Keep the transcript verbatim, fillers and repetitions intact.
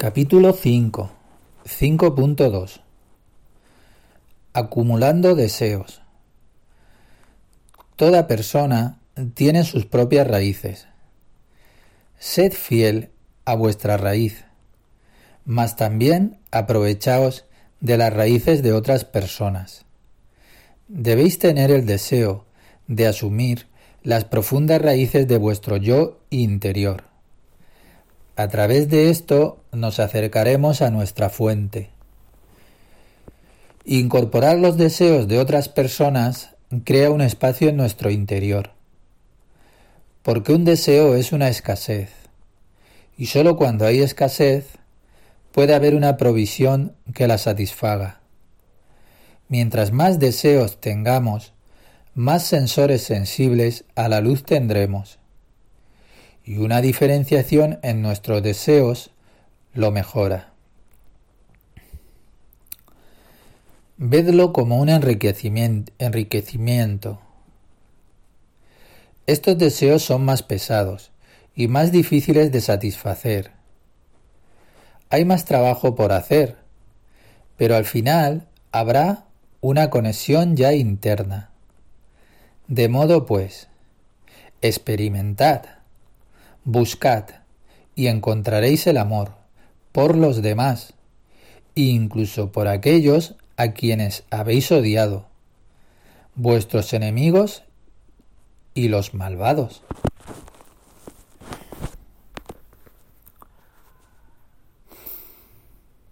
Capítulo cinco. cinco punto dos. Acumulando deseos. Toda persona tiene sus propias raíces. Sed fiel a vuestra raíz, mas también aprovechaos de las raíces de otras personas. Debéis tener el deseo de asumir las profundas raíces de vuestro yo interior. A través de esto nos acercaremos a nuestra fuente. Incorporar los deseos de otras personas crea un espacio en nuestro interior. Porque un deseo es una escasez, y sólo cuando hay escasez puede haber una provisión que la satisfaga. Mientras más deseos tengamos, más sensores sensibles a la luz tendremos. Y una diferenciación en nuestros deseos lo mejora. Vedlo como un enriquecimiento, enriquecimiento. Estos deseos son más pesados y más difíciles de satisfacer. Hay más trabajo por hacer, pero al final habrá una conexión ya interna. De modo pues, experimentad, buscad y encontraréis el amor por los demás, incluso por aquellos a quienes habéis odiado, vuestros enemigos y los malvados.